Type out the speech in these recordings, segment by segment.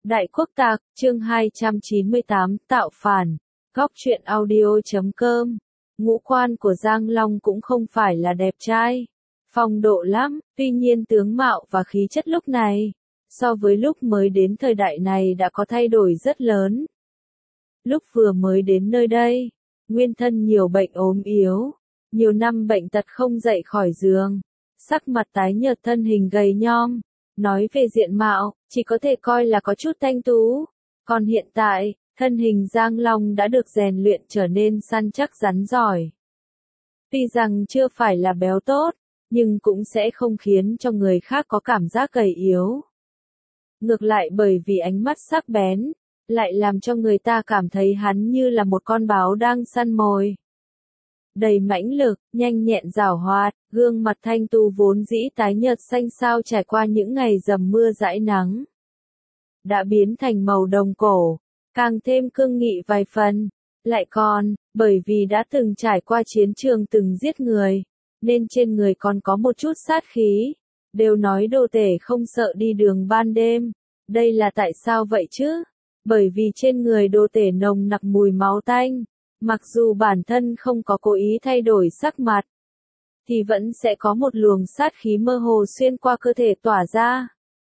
Đại Quốc Tạc, chương 298, tạo phản. Góc truyện audio.com. Ngũ quan của Giang Long cũng không phải là đẹp trai, phong độ lắm, tuy nhiên tướng mạo và khí chất lúc này, so với lúc mới đến thời đại này đã có thay đổi rất lớn. Lúc vừa mới đến nơi đây, nguyên thân nhiều bệnh ốm yếu, nhiều năm bệnh tật không dậy khỏi giường, sắc mặt tái nhợt, thân hình gầy nhom. Nói về diện mạo, chỉ có thể coi là có chút thanh tú. Còn hiện tại, thân hình Giang Long đã được rèn luyện trở nên săn chắc rắn giỏi. Tuy rằng chưa phải là béo tốt, nhưng cũng sẽ không khiến cho người khác có cảm giác gầy yếu. Ngược lại, bởi vì ánh mắt sắc bén, lại làm cho người ta cảm thấy hắn như là một con báo đang săn mồi. Đầy mãnh lực, nhanh nhẹn giảo hoạt, gương mặt thanh tu vốn dĩ tái nhợt xanh xao trải qua những ngày dầm mưa dãi nắng, đã biến thành màu đồng cổ, càng thêm cương nghị vài phần. Lại còn, bởi vì đã từng trải qua chiến trường, từng giết người, nên trên người còn có một chút sát khí. Đều nói đồ tể không sợ đi đường ban đêm. Đây là tại sao vậy chứ? Bởi vì trên người đồ tể nồng nặc mùi máu tanh. Mặc dù bản thân không có cố ý thay đổi sắc mặt, thì vẫn sẽ có một luồng sát khí mơ hồ xuyên qua cơ thể tỏa ra.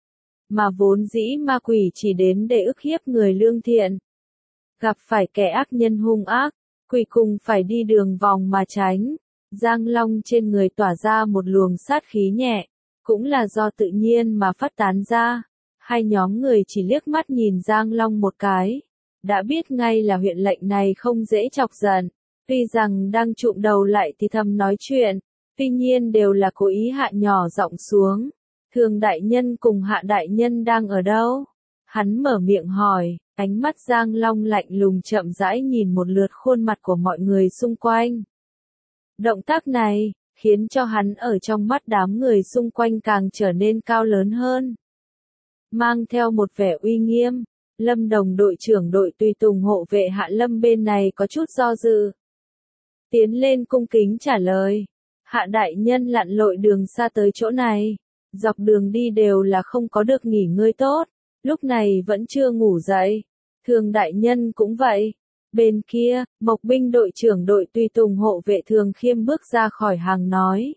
Mà vốn dĩ ma quỷ chỉ đến để ức hiếp người lương thiện. Gặp phải kẻ ác nhân hung ác, quỷ cùng phải đi đường vòng mà tránh. Giang Long trên người tỏa ra một luồng sát khí nhẹ, cũng là do tự nhiên mà phát tán ra. Hai nhóm người chỉ liếc mắt nhìn Giang Long một cái, đã biết ngay là huyện lệnh này không dễ chọc giận. Tuy rằng đang trụm đầu lại thì thầm nói chuyện, tuy nhiên đều là cố ý hạ nhỏ giọng xuống. Thường đại nhân cùng Hạ đại nhân đang ở đâu? Hắn mở miệng hỏi, ánh mắt Giang Long lạnh lùng chậm rãi nhìn một lượt khuôn mặt của mọi người xung quanh. Động tác này, khiến cho hắn ở trong mắt đám người xung quanh càng trở nên cao lớn hơn. Mang theo một vẻ uy nghiêm. Lâm Đồng đội trưởng đội tùy tùng hộ vệ Hạ Lâm bên này có chút do dự. Tiến lên cung kính trả lời. Hạ đại nhân lặn lội đường xa tới chỗ này. Dọc đường đi đều là không có được nghỉ ngơi tốt. Lúc này vẫn chưa ngủ dậy. Thường đại nhân cũng vậy. Bên kia, Mộc binh đội trưởng đội tùy tùng hộ vệ Thường Khiêm bước ra khỏi hàng nói.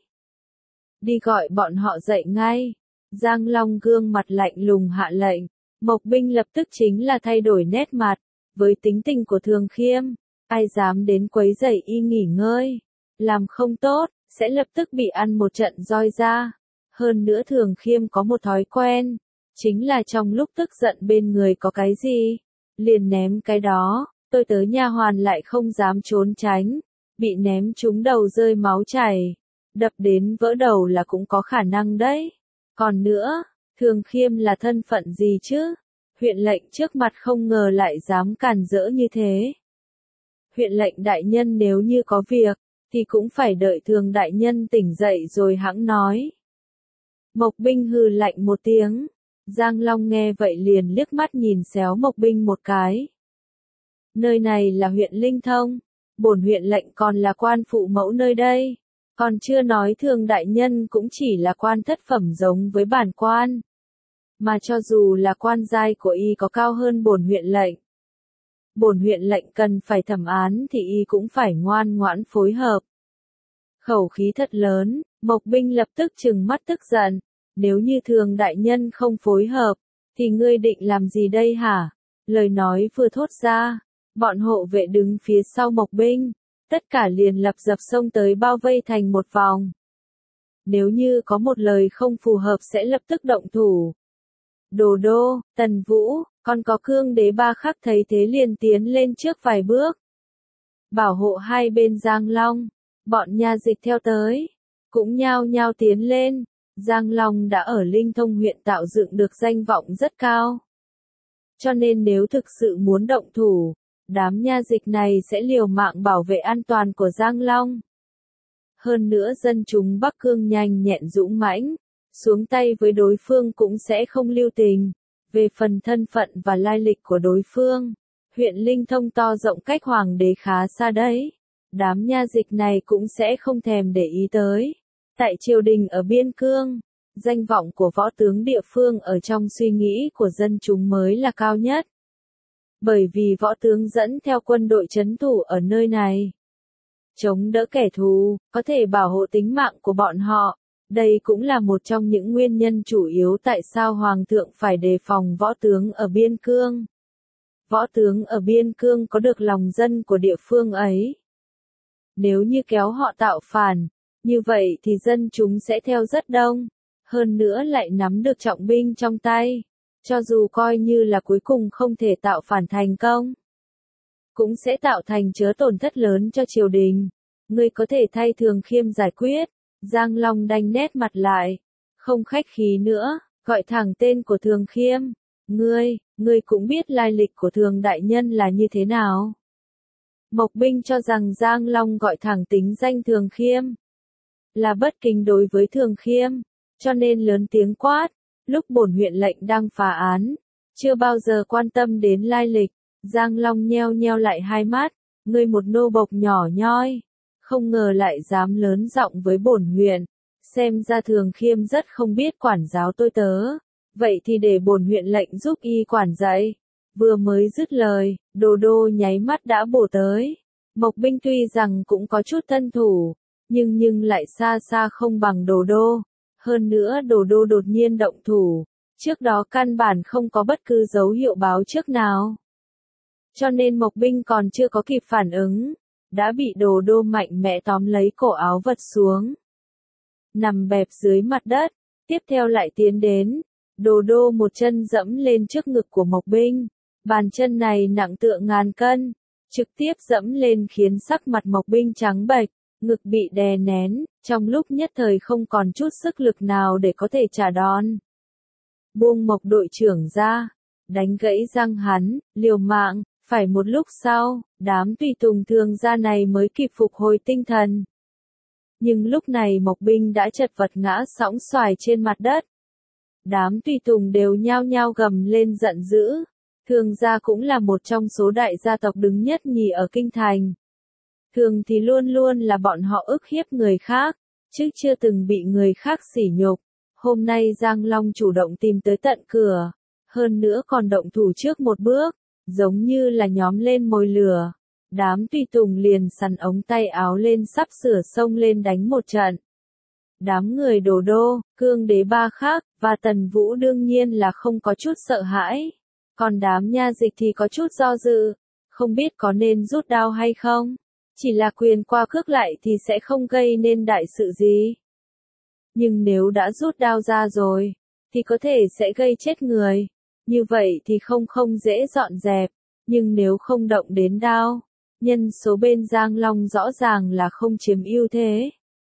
Đi gọi bọn họ dậy ngay. Giang Long gương mặt lạnh lùng hạ lệnh. Mộc binh lập tức chính là thay đổi nét mặt, với tính tình của Thường Khiêm, ai dám đến quấy rầy y nghỉ ngơi, làm không tốt, sẽ lập tức bị ăn một trận roi ra. Hơn nữa Thường Khiêm có một thói quen, chính là trong lúc tức giận bên người có cái gì, liền ném cái đó. Tôi tớ nha hoàn lại không dám trốn tránh, bị ném trúng đầu rơi máu chảy, đập đến vỡ đầu là cũng có khả năng đấy. Còn nữa, Thường Khiêm là thân phận gì chứ? Huyện lệnh trước mặt không ngờ lại dám càn rỡ như thế. Huyện lệnh đại nhân nếu như có việc, thì cũng phải đợi Thường đại nhân tỉnh dậy rồi hẵng nói. Mộc binh hừ lạnh một tiếng. Giang Long nghe vậy liền liếc mắt nhìn xéo Mộc binh một cái. Nơi này là huyện Linh Thông, bổn huyện lệnh còn là quan phụ mẫu nơi đây. Còn chưa nói Thường đại nhân cũng chỉ là quan thất phẩm giống với bản quan. Mà cho dù là quan giai của y có cao hơn bổn huyện lệnh. Bổn huyện lệnh cần phải thẩm án thì y cũng phải ngoan ngoãn phối hợp. Khẩu khí thật lớn, Mộc binh lập tức trừng mắt tức giận. Nếu như Thường đại nhân không phối hợp, thì ngươi định làm gì đây hả? Lời nói vừa thốt ra, bọn hộ vệ đứng phía sau Mộc binh, tất cả liền lập dập xông tới bao vây thành một vòng. Nếu như có một lời không phù hợp sẽ lập tức động thủ. Đồ Đô, Tần Vũ, còn có Cương Đế Ba Khắc thấy thế liền tiến lên trước vài bước. Bảo hộ hai bên Giang Long, bọn nha dịch theo tới, cũng nhao nhao tiến lên. Giang Long đã ở Linh Thông huyện tạo dựng được danh vọng rất cao. Cho nên nếu thực sự muốn động thủ, đám nha dịch này sẽ liều mạng bảo vệ an toàn của Giang Long. Hơn nữa dân chúng Bắc Cương nhanh nhẹn dũng mãnh, xuống tay với đối phương cũng sẽ không lưu tình. Về phần thân phận và lai lịch của đối phương, huyện Linh Thông to rộng cách hoàng đế khá xa đấy. Đám nha dịch này cũng sẽ không thèm để ý tới. Tại triều đình ở Biên Cương, danh vọng của võ tướng địa phương ở trong suy nghĩ của dân chúng mới là cao nhất. Bởi vì võ tướng dẫn theo quân đội trấn thủ ở nơi này, chống đỡ kẻ thù, có thể bảo hộ tính mạng của bọn họ. Đây cũng là một trong những nguyên nhân chủ yếu tại sao Hoàng thượng phải đề phòng võ tướng ở biên cương. Võ tướng ở biên cương có được lòng dân của địa phương ấy. Nếu như kéo họ tạo phản, như vậy thì dân chúng sẽ theo rất đông, hơn nữa lại nắm được trọng binh trong tay. Cho dù coi như là cuối cùng không thể tạo phản thành công, cũng sẽ tạo thành chớ tổn thất lớn cho triều đình. Ngươi có thể thay Thường Khiêm giải quyết. Giang Long đanh nét mặt lại, không khách khí nữa, gọi thẳng tên của Thường Khiêm. Ngươi cũng biết lai lịch của Thường đại nhân là như thế nào. Mộc Binh cho rằng Giang Long gọi thẳng tính danh Thường Khiêm là bất kính đối với Thường Khiêm, cho nên lớn tiếng quát. Lúc bổn huyện lệnh đang phá án, chưa bao giờ quan tâm đến lai lịch. Giang Long nheo nheo lại hai mắt, ngươi một nô bộc nhỏ nhoi, không ngờ lại dám lớn giọng với bổn huyện, xem ra Thường Khiêm rất không biết quản giáo tôi tớ, vậy thì để bổn huyện lệnh giúp y quản dạy. Vừa mới dứt lời, Đồ Đô nháy mắt đã bổ tới. Mộc Binh tuy rằng cũng có chút thân thủ, nhưng lại xa xa không bằng Đồ Đô. Hơn nữa Đồ Đô đột nhiên động thủ, trước đó căn bản không có bất cứ dấu hiệu báo trước nào. Cho nên Mộc Binh còn chưa có kịp phản ứng, đã bị Đồ Đô mạnh mẽ tóm lấy cổ áo vật xuống. Nằm bẹp dưới mặt đất, tiếp theo lại tiến đến. Đồ Đô một chân dẫm lên trước ngực của Mộc Binh. Bàn chân này nặng tựa ngàn cân, trực tiếp dẫm lên khiến sắc mặt Mộc Binh trắng bệch, ngực bị đè nén, trong lúc nhất thời không còn chút sức lực nào để có thể trả đòn. Buông Mộc đội trưởng ra, đánh gãy răng hắn, liều mạng. Phải một lúc sau, đám tùy tùng Thường gia này mới kịp phục hồi tinh thần. Nhưng lúc này Mộc Binh đã chật vật ngã sõng xoài trên mặt đất. Đám tùy tùng đều nhao nhao gầm lên giận dữ. Thường gia cũng là một trong số đại gia tộc đứng nhất nhì ở kinh thành. Thường thì luôn luôn là bọn họ ức hiếp người khác, chứ chưa từng bị người khác sỉ nhục. Hôm nay Giang Long chủ động tìm tới tận cửa, hơn nữa còn động thủ trước một bước, giống như là nhóm lên mồi lửa. Đám tùy tùng liền sắn ống tay áo lên sắp sửa xông lên đánh một trận. Đám người Đồ Đô, Cương Đế Ba Khác, và Tần Vũ đương nhiên là không có chút sợ hãi. Còn đám nha dịch thì có chút do dự, không biết có nên rút đao hay không. Chỉ là quyền qua cước lại thì sẽ không gây nên đại sự gì. Nhưng nếu đã rút đao ra rồi, thì có thể sẽ gây chết người. Như vậy thì không dễ dọn dẹp. Nhưng nếu không động đến đao, nhân số bên Giang Long rõ ràng là không chiếm ưu thế.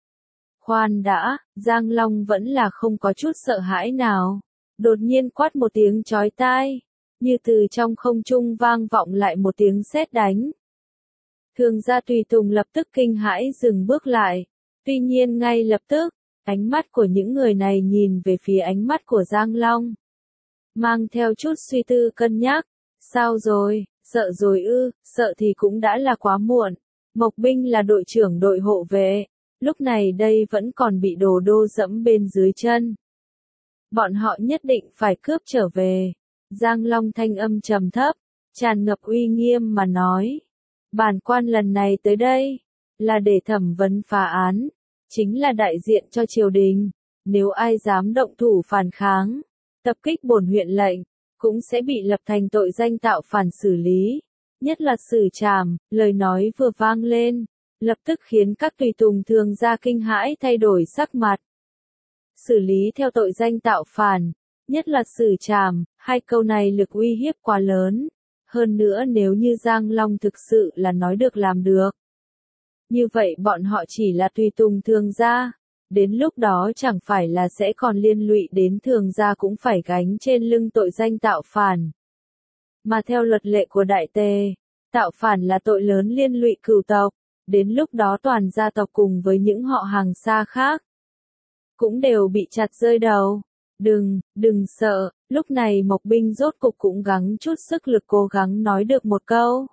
Khoan đã, Giang Long vẫn là không có chút sợ hãi nào. Đột nhiên quát một tiếng chói tai, như từ trong không trung vang vọng lại một tiếng sét đánh. Thường gia tùy tùng lập tức kinh hãi dừng bước lại. Tuy nhiên ngay lập tức, ánh mắt của những người này nhìn về phía ánh mắt của Giang Long. Mang theo chút suy tư cân nhắc. Sao rồi, sợ rồi ư, sợ thì cũng đã là quá muộn. Mộc Binh là đội trưởng đội hộ vệ. Lúc này đây vẫn còn bị Đồ Đô dẫm bên dưới chân. Bọn họ nhất định phải cướp trở về. Giang Long thanh âm trầm thấp, tràn ngập uy nghiêm mà nói. Bản quan lần này tới đây, là để thẩm vấn phá án, chính là đại diện cho triều đình. Nếu ai dám động thủ phản kháng, tập kích bổn huyện lệnh, cũng sẽ bị lập thành tội danh tạo phản xử lý. Nhất là xử trảm, lời nói vừa vang lên, lập tức khiến các tùy tùng Thường gia kinh hãi thay đổi sắc mặt. Xử lý theo tội danh tạo phản, nhất là xử trảm, hai câu này lực uy hiếp quá lớn. Hơn nữa nếu như Giang Long thực sự là nói được làm được, như vậy bọn họ chỉ là tùy tùng Thường gia. Đến lúc đó chẳng phải là sẽ còn liên lụy đến Thường gia cũng phải gánh trên lưng tội danh tạo phản. Mà theo luật lệ của Đại Tề, tạo phản là tội lớn liên lụy cửu tộc. Đến lúc đó toàn gia tộc cùng với những họ hàng xa khác cũng đều bị chặt rơi đầu. Đừng sợ, lúc này Mộc Binh rốt cục cũng gắng chút sức lực cố gắng nói được một câu.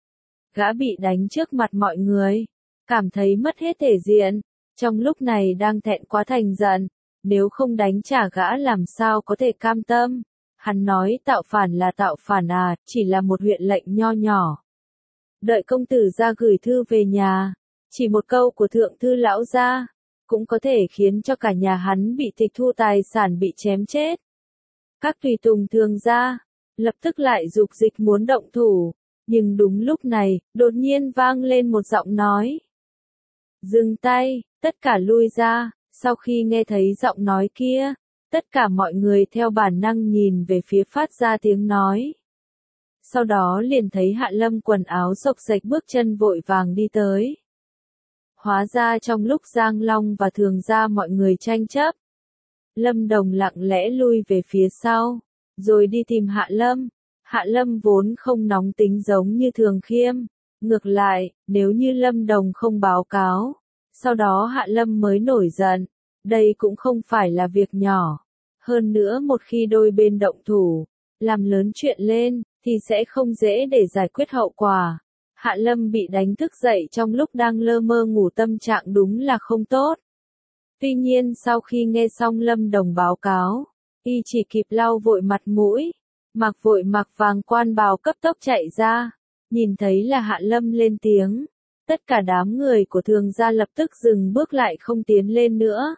Gã bị đánh trước mặt mọi người, cảm thấy mất hết thể diện, trong lúc này đang thẹn quá thành giận, nếu không đánh trả gã làm sao có thể cam tâm. Hắn nói tạo phản là tạo phản à, chỉ là một huyện lệnh nho nhỏ. Đợi công tử ra gửi thư về nhà, chỉ một câu của thượng thư lão gia, cũng có thể khiến cho cả nhà hắn bị tịch thu tài sản bị chém chết. Các tùy tùng thường gia, lập tức lại dục dịch muốn động thủ, nhưng đúng lúc này, đột nhiên vang lên một giọng nói. Dừng tay, tất cả lui ra, sau khi nghe thấy giọng nói kia, tất cả mọi người theo bản năng nhìn về phía phát ra tiếng nói. Sau đó liền thấy Hạ Lâm quần áo xộc xệch bước chân vội vàng đi tới. Hóa ra trong lúc Giang Long và Thường gia mọi người tranh chấp, Lâm Đồng lặng lẽ lui về phía sau, rồi đi tìm Hạ Lâm. Hạ Lâm vốn không nóng tính giống như Thường Khiêm. Ngược lại, nếu như Lâm Đồng không báo cáo, sau đó Hạ Lâm mới nổi giận, đây cũng không phải là việc nhỏ. Hơn nữa một khi đôi bên động thủ, làm lớn chuyện lên, thì sẽ không dễ để giải quyết hậu quả. Hạ Lâm bị đánh thức dậy trong lúc đang lơ mơ ngủ, tâm trạng đúng là không tốt. Tuy nhiên sau khi nghe xong Lâm Đồng báo cáo, y chỉ kịp lau vội mặt mũi, mặc vội mặc vàng quan bào cấp tốc chạy ra, nhìn thấy là Hạ Lâm lên tiếng. Tất cả đám người của Thường gia lập tức dừng bước lại không tiến lên nữa.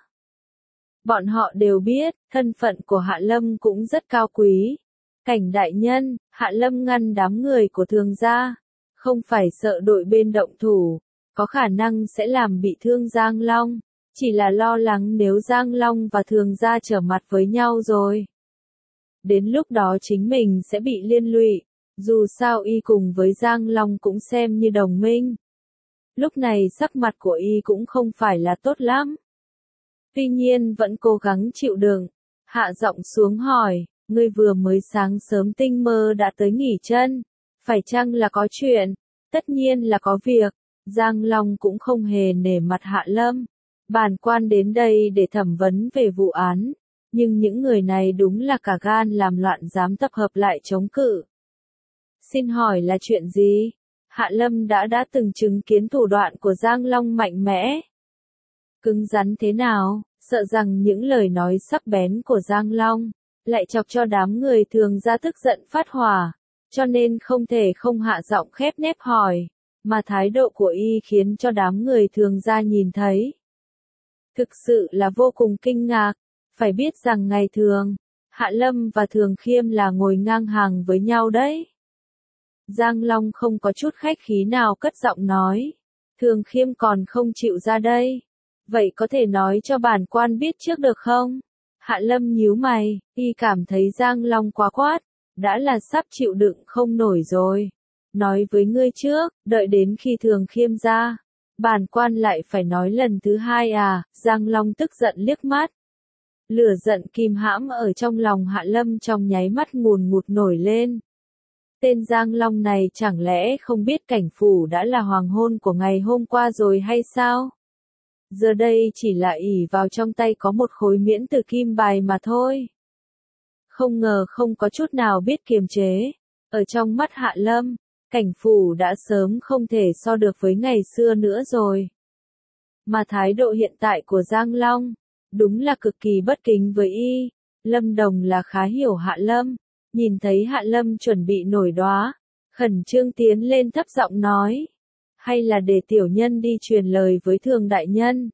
Bọn họ đều biết, thân phận của Hạ Lâm cũng rất cao quý. Cảnh đại nhân, Hạ Lâm ngăn đám người của Thường gia, không phải sợ đội bên động thủ, có khả năng sẽ làm bị thương Giang Long, chỉ là lo lắng nếu Giang Long và Thường gia trở mặt với nhau rồi. Đến lúc đó chính mình sẽ bị liên lụy, dù sao y cùng với Giang Long cũng xem như đồng minh. Lúc này sắc mặt của y cũng không phải là tốt lắm. Tuy nhiên vẫn cố gắng chịu đựng, hạ giọng xuống hỏi, ngươi vừa mới sáng sớm tinh mơ đã tới nghỉ chân, phải chăng là có chuyện? Tất nhiên là có việc. Giang Long cũng không hề nể mặt Hạ Lâm. Bản quan đến đây để thẩm vấn về vụ án, nhưng những người này đúng là cả gan làm loạn, dám tập hợp lại chống cự. Xin hỏi là chuyện gì? Hạ Lâm đã từng chứng kiến thủ đoạn của Giang Long mạnh mẽ. Cứng rắn thế nào, sợ rằng những lời nói sắc bén của Giang Long lại chọc cho đám người Thường gia tức giận phát hỏa, cho nên không thể không hạ giọng khép nép hỏi, mà thái độ của y khiến cho đám người Thường gia nhìn thấy. Thực sự là vô cùng kinh ngạc, phải biết rằng ngày thường, Hạ Lâm và Thường Khiêm là ngồi ngang hàng với nhau đấy. Giang Long không có chút khách khí nào cất giọng nói, Thường Khiêm còn không chịu ra đây. Vậy có thể nói cho bản quan biết trước được không? Hạ Lâm nhíu mày, y cảm thấy Giang Long quá quát, đã là sắp chịu đựng không nổi rồi. Nói với ngươi trước, đợi đến khi Thường Khiêm ra, bản quan lại phải nói lần thứ hai à? Giang Long tức giận liếc mắt. Lửa giận kìm hãm ở trong lòng Hạ Lâm trong nháy mắt ngùn ngụt nổi lên. Tên Giang Long này chẳng lẽ không biết cảnh phủ đã là hoàng hôn của ngày hôm qua rồi hay sao? Giờ đây chỉ là ỷ vào trong tay có một khối miễn tử kim bài mà thôi. Không ngờ không có chút nào biết kiềm chế. Ở trong mắt Hạ Lâm, cảnh phủ đã sớm không thể so được với ngày xưa nữa rồi. Mà thái độ hiện tại của Giang Long, đúng là cực kỳ bất kính với y. Lâm Đồng là khá hiểu Hạ Lâm, nhìn thấy Hạ Lâm chuẩn bị nổi đoá, khẩn trương tiến lên thấp giọng nói. Hay là để tiểu nhân đi truyền lời với Thường đại nhân?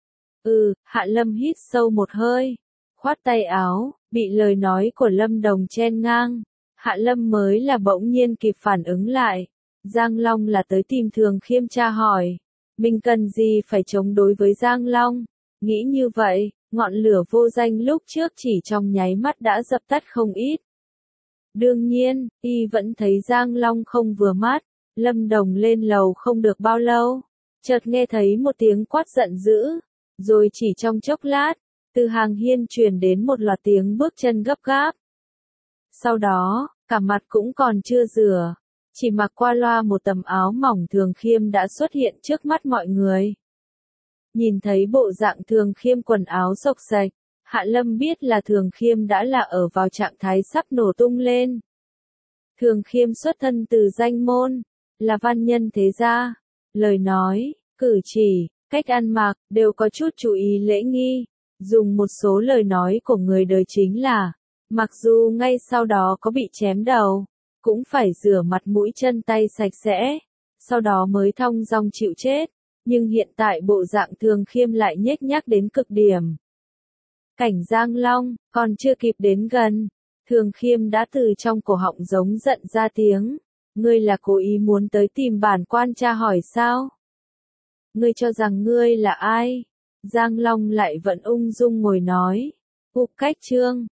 Hạ Lâm hít sâu một hơi, khoát tay áo, bị lời nói của Lâm Đồng chen ngang. Hạ Lâm mới là bỗng nhiên kịp phản ứng lại. Giang Long là tới tìm Thường Khiêm tra hỏi. Mình cần gì phải chống đối với Giang Long? Nghĩ như vậy, ngọn lửa vô danh lúc trước chỉ trong nháy mắt đã dập tắt không ít. Đương nhiên, y vẫn thấy Giang Long không vừa mắt. Lâm Đồng lên lầu không được bao lâu, chợt nghe thấy một tiếng quát giận dữ, rồi chỉ trong chốc lát, từ hàng hiên truyền đến một loạt tiếng bước chân gấp gáp. Sau đó, cả mặt cũng còn chưa rửa, chỉ mặc qua loa một tấm áo mỏng Thường Khiêm đã xuất hiện trước mắt mọi người. Nhìn thấy bộ dạng Thường Khiêm quần áo xộc xệch, Hạ Lâm biết là Thường Khiêm đã là ở vào trạng thái sắp nổ tung lên. Thường Khiêm xuất thân từ danh môn, là văn nhân thế gia, lời nói, cử chỉ, cách ăn mặc, đều có chút chú ý lễ nghi, Dùng một số lời nói của người đời chính là, mặc dù ngay sau đó có bị chém đầu, cũng phải rửa mặt mũi chân tay sạch sẽ, sau đó mới thong dong chịu chết, nhưng hiện tại bộ dạng Thường Khiêm lại nhếch nhác đến cực điểm. Cảnh Giang Long, còn chưa kịp đến gần, Thường Khiêm đã từ trong cổ họng giống giận ra tiếng, ngươi là cố ý muốn tới tìm bản quan tra hỏi sao? Ngươi cho rằng ngươi là ai? Giang Long lại vẫn ung dung ngồi nói, Cục Cách Trương,